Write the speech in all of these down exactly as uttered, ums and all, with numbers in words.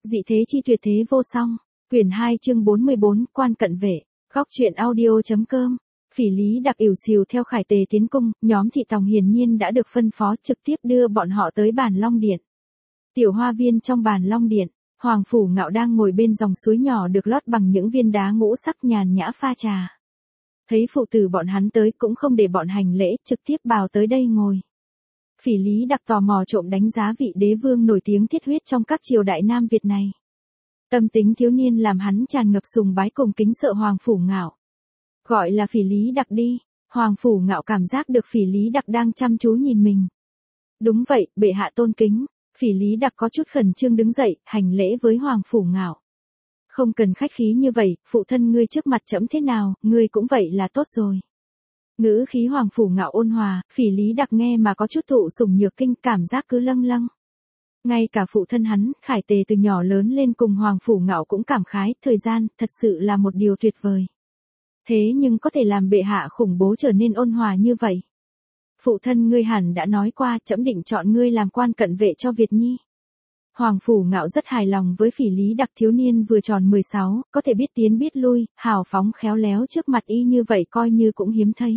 Dị thế chi tuyệt thế vô song. Quyển hai chương bốn mươi bốn, quan cận vệ. Góc truyện audio.com. Phỉ Lý Đặc ỉu xìu theo Khải Tề tiến cung, nhóm thị tòng hiển nhiên đã được phân phó trực tiếp đưa bọn họ tới Bàn Long Điện. Tiểu hoa viên trong Bàn Long Điện, Hoàng Phủ Ngạo đang ngồi bên dòng suối nhỏ được lót bằng những viên đá ngũ sắc nhàn nhã pha trà. Thấy phụ tử bọn hắn tới cũng không để bọn hành lễ, trực tiếp bào tới đây ngồi. Phỉ Lý Đặc tò mò trộm đánh giá vị đế vương nổi tiếng thiết huyết trong các triều đại Nam Việt này. Tâm tính thiếu niên làm hắn tràn ngập sùng bái cùng kính sợ Hoàng Phủ Ngạo. Gọi là Phỉ Lý Đặc đi. Hoàng Phủ Ngạo cảm giác được Phỉ Lý Đặc đang chăm chú nhìn mình. Đúng vậy, bệ hạ tôn kính. Phỉ Lý Đặc có chút khẩn trương đứng dậy, hành lễ với Hoàng Phủ Ngạo. Không cần khách khí như vậy, phụ thân ngươi trước mặt trẫm thế nào, ngươi cũng vậy là tốt rồi. Ngữ khí Hoàng Phủ Ngạo ôn hòa, Phỉ Lý Đặc nghe mà có chút thụ sủng nhược kinh, cảm giác cứ lâng lâng. Ngay cả phụ thân hắn, Khải Tề từ nhỏ lớn lên cùng Hoàng Phủ Ngạo cũng cảm khái, thời gian, thật sự là một điều tuyệt vời. Thế nhưng có thể làm bệ hạ khủng bố trở nên ôn hòa như vậy. Phụ thân ngươi hẳn đã nói qua, trẫm định chọn ngươi làm quan cận vệ cho Việt Nhi. Hoàng Phủ Ngạo rất hài lòng với Phỉ Lý Đặc, thiếu niên vừa tròn mười sáu, có thể biết tiến biết lui, hào phóng khéo léo trước mặt y như vậy coi như cũng hiếm thấy.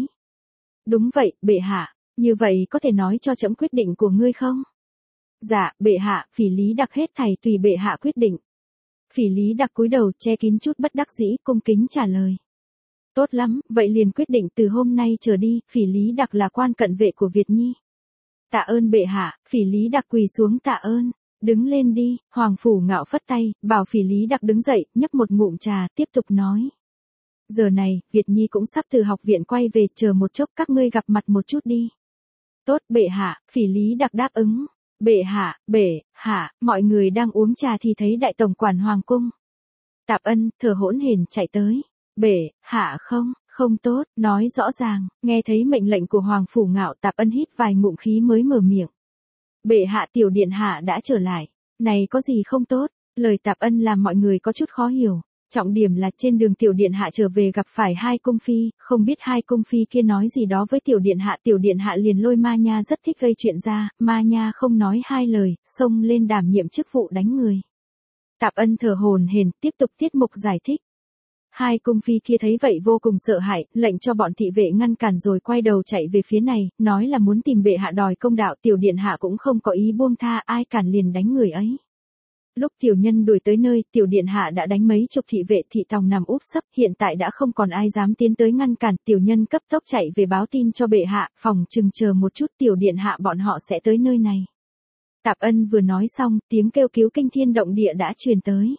Đúng vậy, bệ hạ, như vậy có thể nói cho trẫm quyết định của ngươi không? Dạ, bệ hạ, Phỉ Lý Đặc hết thảy tùy bệ hạ quyết định. Phỉ Lý Đặc cúi đầu che kín chút bất đắc dĩ, cung kính trả lời. Tốt lắm, vậy liền quyết định từ hôm nay trở đi, Phỉ Lý Đặc là quan cận vệ của Việt Nhi. Tạ ơn bệ hạ. Phỉ Lý Đặc quỳ xuống tạ ơn. Đứng lên đi. Hoàng Phủ Ngạo phất tay, bảo Phỉ Lý Đặc đứng dậy, nhấp một ngụm trà, tiếp tục nói. Giờ này, Việt Nhi cũng sắp từ học viện quay về, chờ một chốc các ngươi gặp mặt một chút đi. Tốt bệ hạ. Phỉ Lý Đặc đáp ứng. Bệ hạ, bệ hạ, mọi người đang uống trà thì thấy đại tổng quản Hoàng cung. Tạp Ân, thở hỗn hển chạy tới. Bệ hạ không, không tốt, nói rõ ràng. Nghe thấy mệnh lệnh của Hoàng Phủ Ngạo, Tạp Ân hít vài ngụm khí mới mở miệng. Bệ hạ, tiểu điện hạ đã trở lại. Này có gì không tốt? Lời Tạp Ân làm mọi người có chút khó hiểu. Trọng điểm là trên đường tiểu điện hạ trở về gặp phải hai cung phi, không biết hai cung phi kia nói gì đó với tiểu điện hạ, tiểu điện hạ liền lôi Ma Nha rất thích gây chuyện ra, Ma Nha không nói hai lời, xông lên đảm nhiệm chức vụ đánh người. Tạp Ân thở hổn hển, tiếp tục tiết mục giải thích. Hai cung phi kia thấy vậy vô cùng sợ hãi, lệnh cho bọn thị vệ ngăn cản rồi quay đầu chạy về phía này, nói là muốn tìm bệ hạ đòi công đạo, tiểu điện hạ cũng không có ý buông tha, ai cản liền đánh người ấy. Lúc tiểu nhân đuổi tới nơi, tiểu điện hạ đã đánh mấy chục thị vệ, thị tòng nằm úp sấp, hiện tại đã không còn ai dám tiến tới ngăn cản, tiểu nhân cấp tốc chạy về báo tin cho bệ hạ, phòng chừng chờ một chút tiểu điện hạ bọn họ sẽ tới nơi này. Tạp Ân vừa nói xong, tiếng kêu cứu kinh thiên động địa đã truyền tới.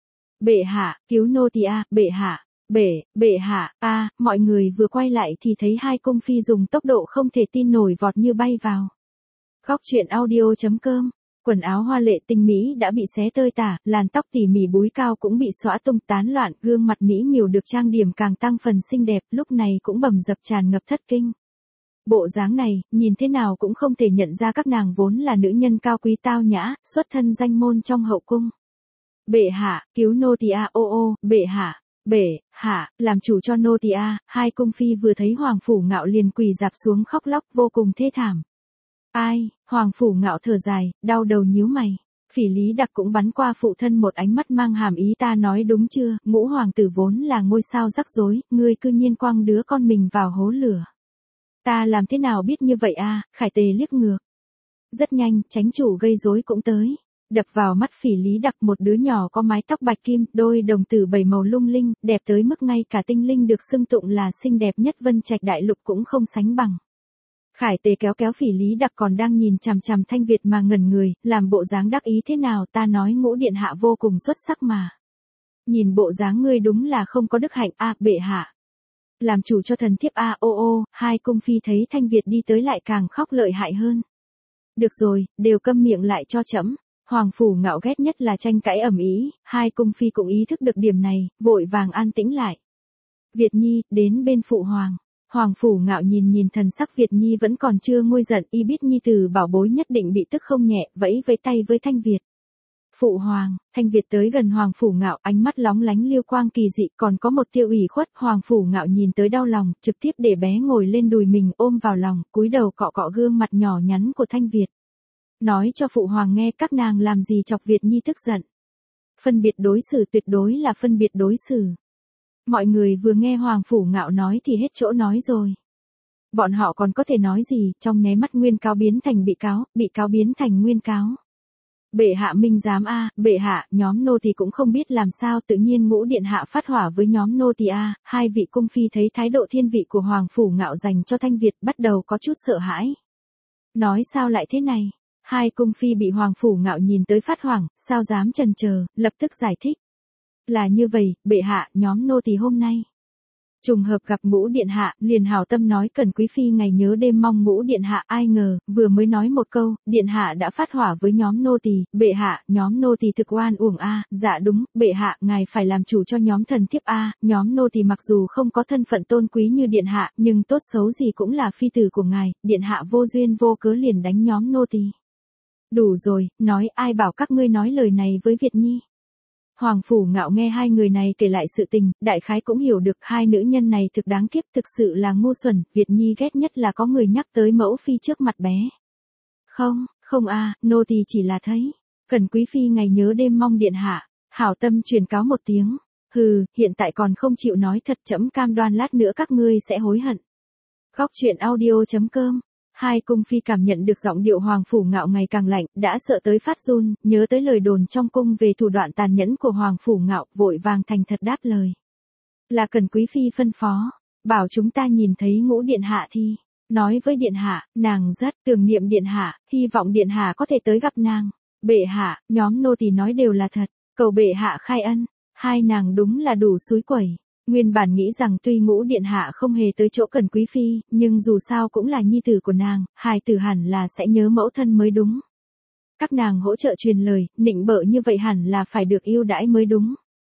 Bệ hạ, cứu nô tỳ a, bệ hạ, bệ, bệ hạ, a, mọi người vừa quay lại thì thấy hai cung phi dùng tốc độ không thể tin nổi vọt như bay vào. Góc truyện audio.com. Quần áo hoa lệ tinh mỹ đã bị xé tơi tả, làn tóc tỉ mỉ búi cao cũng bị xõa tung tán loạn, gương mặt mỹ miều được trang điểm càng tăng phần xinh đẹp, lúc này cũng bầm dập tràn ngập thất kinh. Bộ dáng này, nhìn thế nào cũng không thể nhận ra các nàng vốn là nữ nhân cao quý tao nhã, xuất thân danh môn trong hậu cung. Bệ hạ, cứu nô tỳ a, ô ô, bệ hạ, bệ hạ, làm chủ cho nô tỳ a. Hai cung phi vừa thấy Hoàng Phủ Ngạo liền quỳ dạp xuống khóc lóc vô cùng thê thảm. Ai? Hoàng Phủ Ngạo thở dài, đau đầu nhíu mày. Phỉ Lý Đặc cũng bắn qua phụ thân một ánh mắt mang hàm ý, ta nói đúng chưa, ngũ hoàng tử vốn là ngôi sao rắc rối, ngươi cư nhiên quăng đứa con mình vào hố lửa. Ta làm thế nào biết như vậy a? Khải Tề liếc ngược. Rất nhanh, chánh chủ gây rối cũng tới. Đập vào mắt Phỉ Lý Đặc một đứa nhỏ có mái tóc bạch kim, đôi đồng tử bảy màu lung linh, đẹp tới mức ngay cả tinh linh được xưng tụng là xinh đẹp nhất Vân Trạch đại lục cũng không sánh bằng. Khải Tề kéo kéo Phỉ Lý Đặc còn đang nhìn chằm chằm Thanh Việt mà ngẩn người, làm bộ dáng đắc ý thế nào, ta nói ngũ điện hạ vô cùng xuất sắc mà. Nhìn bộ dáng ngươi đúng là không có đức hạnh a, bệ hạ. Làm chủ cho thần thiếp a, ô ô, hai cung phi thấy Thanh Việt đi tới lại càng khóc lợi hại hơn. Được rồi, đều câm miệng lại cho trẫm. Hoàng Phủ Ngạo ghét nhất là tranh cãi ầm ĩ, hai cung phi cũng ý thức được điểm này, vội vàng an tĩnh lại. Việt Nhi, đến bên phụ hoàng. Hoàng Phủ Ngạo nhìn nhìn thần sắc Việt Nhi vẫn còn chưa nguôi giận, y biết nhi tử bảo bối nhất định bị tức không nhẹ, vẫy với tay với Thanh Việt. Phụ hoàng. Thanh Việt tới gần Hoàng Phủ Ngạo, ánh mắt lóng lánh liêu quang kỳ dị, còn có một tia ủy khuất. Hoàng Phủ Ngạo nhìn tới đau lòng, trực tiếp để bé ngồi lên đùi mình ôm vào lòng, cúi đầu cọ cọ gương mặt nhỏ nhắn của Thanh Việt. Nói cho phụ hoàng nghe các nàng làm gì chọc Việt Nhi tức giận. Phân biệt đối xử tuyệt đối là phân biệt đối xử. Mọi người vừa nghe Hoàng Phủ Ngạo nói thì hết chỗ nói rồi. Bọn họ còn có thể nói gì, trong nháy mắt nguyên cáo biến thành bị cáo, bị cáo biến thành nguyên cáo. Bệ hạ minh giám a, bệ hạ, nhóm nô tỳ cũng không biết làm sao, tự nhiên Ngũ điện hạ phát hỏa với nhóm nô tỳ a. Hai vị cung phi thấy thái độ thiên vị của Hoàng Phủ Ngạo dành cho Thanh Việt bắt đầu có chút sợ hãi. Nói sao lại thế này? Hai cung phi bị Hoàng Phủ Ngạo nhìn tới phát hoảng, sao dám chần chờ, lập tức giải thích. Là như vậy, bệ hạ, nhóm nô tỳ hôm nay trùng hợp gặp Ngũ điện hạ, liền hảo tâm nói cần quý phi ngày nhớ đêm mong Ngũ điện hạ, ai ngờ, vừa mới nói một câu, điện hạ đã phát hỏa với nhóm nô tỳ, bệ hạ, nhóm nô tỳ thực oan uổng a, dạ đúng, bệ hạ, ngài phải làm chủ cho nhóm thần thiếp a, nhóm nô tỳ mặc dù không có thân phận tôn quý như điện hạ, nhưng tốt xấu gì cũng là phi tử của ngài, điện hạ vô duyên vô cớ liền đánh nhóm nô tỳ. Đủ rồi, nói ai bảo các ngươi nói lời này với Việt Nhi. Hoàng Phủ Ngạo nghe hai người này kể lại sự tình, đại khái cũng hiểu được hai nữ nhân này thực đáng kiếp, thực sự là ngu xuẩn, Việt Nhi ghét nhất là có người nhắc tới mẫu phi trước mặt bé. Không, không a, nô tỳ chỉ là thấy, cần quý phi ngày nhớ đêm mong điện hạ, hảo tâm truyền cáo một tiếng, hừ, hiện tại còn không chịu nói thật, trẫm cam đoan lát nữa các ngươi sẽ hối hận. Góc truyện audio chấm com. Hai cung phi cảm nhận được giọng điệu Hoàng Phủ Ngạo ngày càng lạnh, đã sợ tới phát run, nhớ tới lời đồn trong cung về thủ đoạn tàn nhẫn của Hoàng Phủ Ngạo, vội vàng thành thật đáp lời. Là cần quý phi phân phó, bảo chúng ta nhìn thấy Ngũ điện hạ thì, nói với điện hạ, nàng rất tưởng niệm điện hạ, hy vọng điện hạ có thể tới gặp nàng. Bệ hạ, nhóm nô tỳ nói đều là thật, cầu bệ hạ khai ân. Hai nàng đúng là đủ xúi quẩy. Nguyên bản nghĩ rằng tuy Ngũ điện hạ không hề tới chỗ cần quý phi, nhưng dù sao cũng là nhi tử của nàng, hài tử hẳn là sẽ nhớ mẫu thân mới đúng. Các nàng hỗ trợ truyền lời, nịnh bợ như vậy hẳn là phải được yêu đãi mới đúng.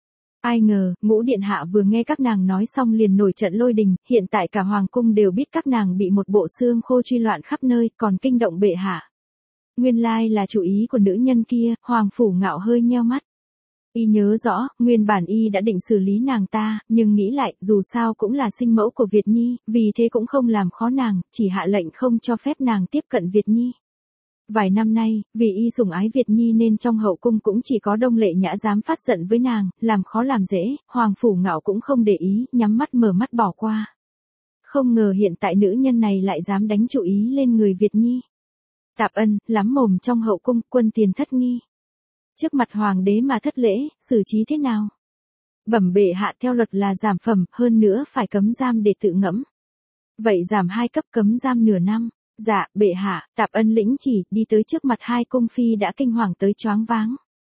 Ai ngờ, Ngũ điện hạ vừa nghe các nàng nói xong liền nổi trận lôi đình, hiện tại cả hoàng cung đều biết các nàng bị một bộ xương khô truy loạn khắp nơi, còn kinh động bệ hạ. Nguyên lai là chủ ý của nữ nhân kia, Hoàng Phủ Ngạo hơi nheo mắt. Y nhớ rõ, nguyên bản y đã định xử lý nàng ta, nhưng nghĩ lại, dù sao cũng là sinh mẫu của Việt Nhi, vì thế cũng không làm khó nàng, chỉ hạ lệnh không cho phép nàng tiếp cận Việt Nhi. Vài năm nay, vì y sủng ái Việt Nhi nên trong hậu cung cũng chỉ có Đông Lệ Nhã dám phát giận với nàng, làm khó làm dễ, Hoàng Phủ Ngạo cũng không để ý, nhắm mắt mở mắt bỏ qua. Không ngờ hiện tại nữ nhân này lại dám đánh chủ ý lên người Việt Nhi. Tạp Ân, lắm mồm trong hậu cung, quân tiền thất nghi. Trước mặt hoàng đế mà thất lễ, xử trí thế nào? Bẩm bệ hạ, theo luật là giảm phẩm, hơn nữa phải cấm giam để tự ngẫm. Vậy giảm hai cấp, cấm giam nửa năm. Dạ, bệ hạ. Tạp Ân lĩnh chỉ, đi tới trước mặt hai cung phi đã kinh hoàng tới choáng váng.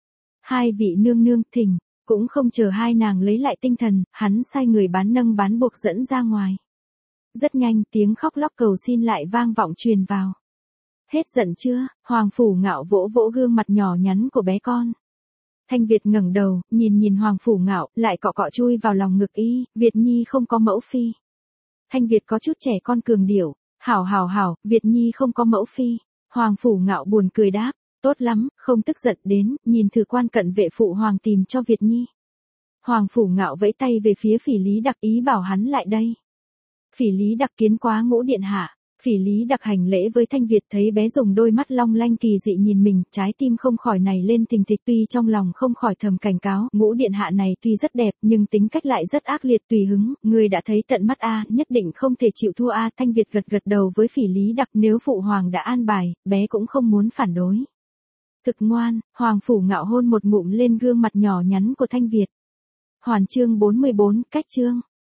Hai vị nương nương, thỉnh, cũng không chờ hai nàng lấy lại tinh thần, hắn sai người bán nâng bán buộc dẫn ra ngoài. Rất nhanh, tiếng khóc lóc cầu xin lại vang vọng truyền vào. Hết giận chưa? Hoàng Phủ Ngạo vỗ vỗ gương mặt nhỏ nhắn của bé con. Thanh Việt ngẩng đầu, nhìn nhìn Hoàng Phủ Ngạo, lại cọ cọ chui vào lòng ngực y, Việt Nhi không có mẫu phi. Thanh Việt có chút trẻ con cường điểu, hảo hảo hảo, Việt Nhi không có mẫu phi. Hoàng Phủ Ngạo buồn cười đáp, tốt lắm, không tức giận, đến, nhìn thử quan cận vệ phụ hoàng tìm cho Việt Nhi. Hoàng Phủ Ngạo vẫy tay về phía Phỉ Lý Đặc, ý bảo hắn lại đây. Phỉ Lý Đặc kiến quá Ngũ điện hạ. Phỉ Lý Đặc hành lễ với Thanh Việt, thấy bé dùng đôi mắt long lanh kỳ dị nhìn mình, trái tim không khỏi nảy lên thình thịch, tuy trong lòng không khỏi thầm cảnh cáo, Ngũ điện hạ này tuy rất đẹp, nhưng tính cách lại rất ác liệt tùy hứng, người đã thấy tận mắt a, nhất định không thể chịu thua a. Thanh Việt gật gật đầu với Phỉ Lý Đặc, nếu phụ hoàng đã an bài, bé cũng không muốn phản đối. Thực ngoan, Hoàng Phủ Ngạo hôn một ngụm lên gương mặt nhỏ nhắn của Thanh Việt. Hoàn chương bốn mươi bốn, cách chương.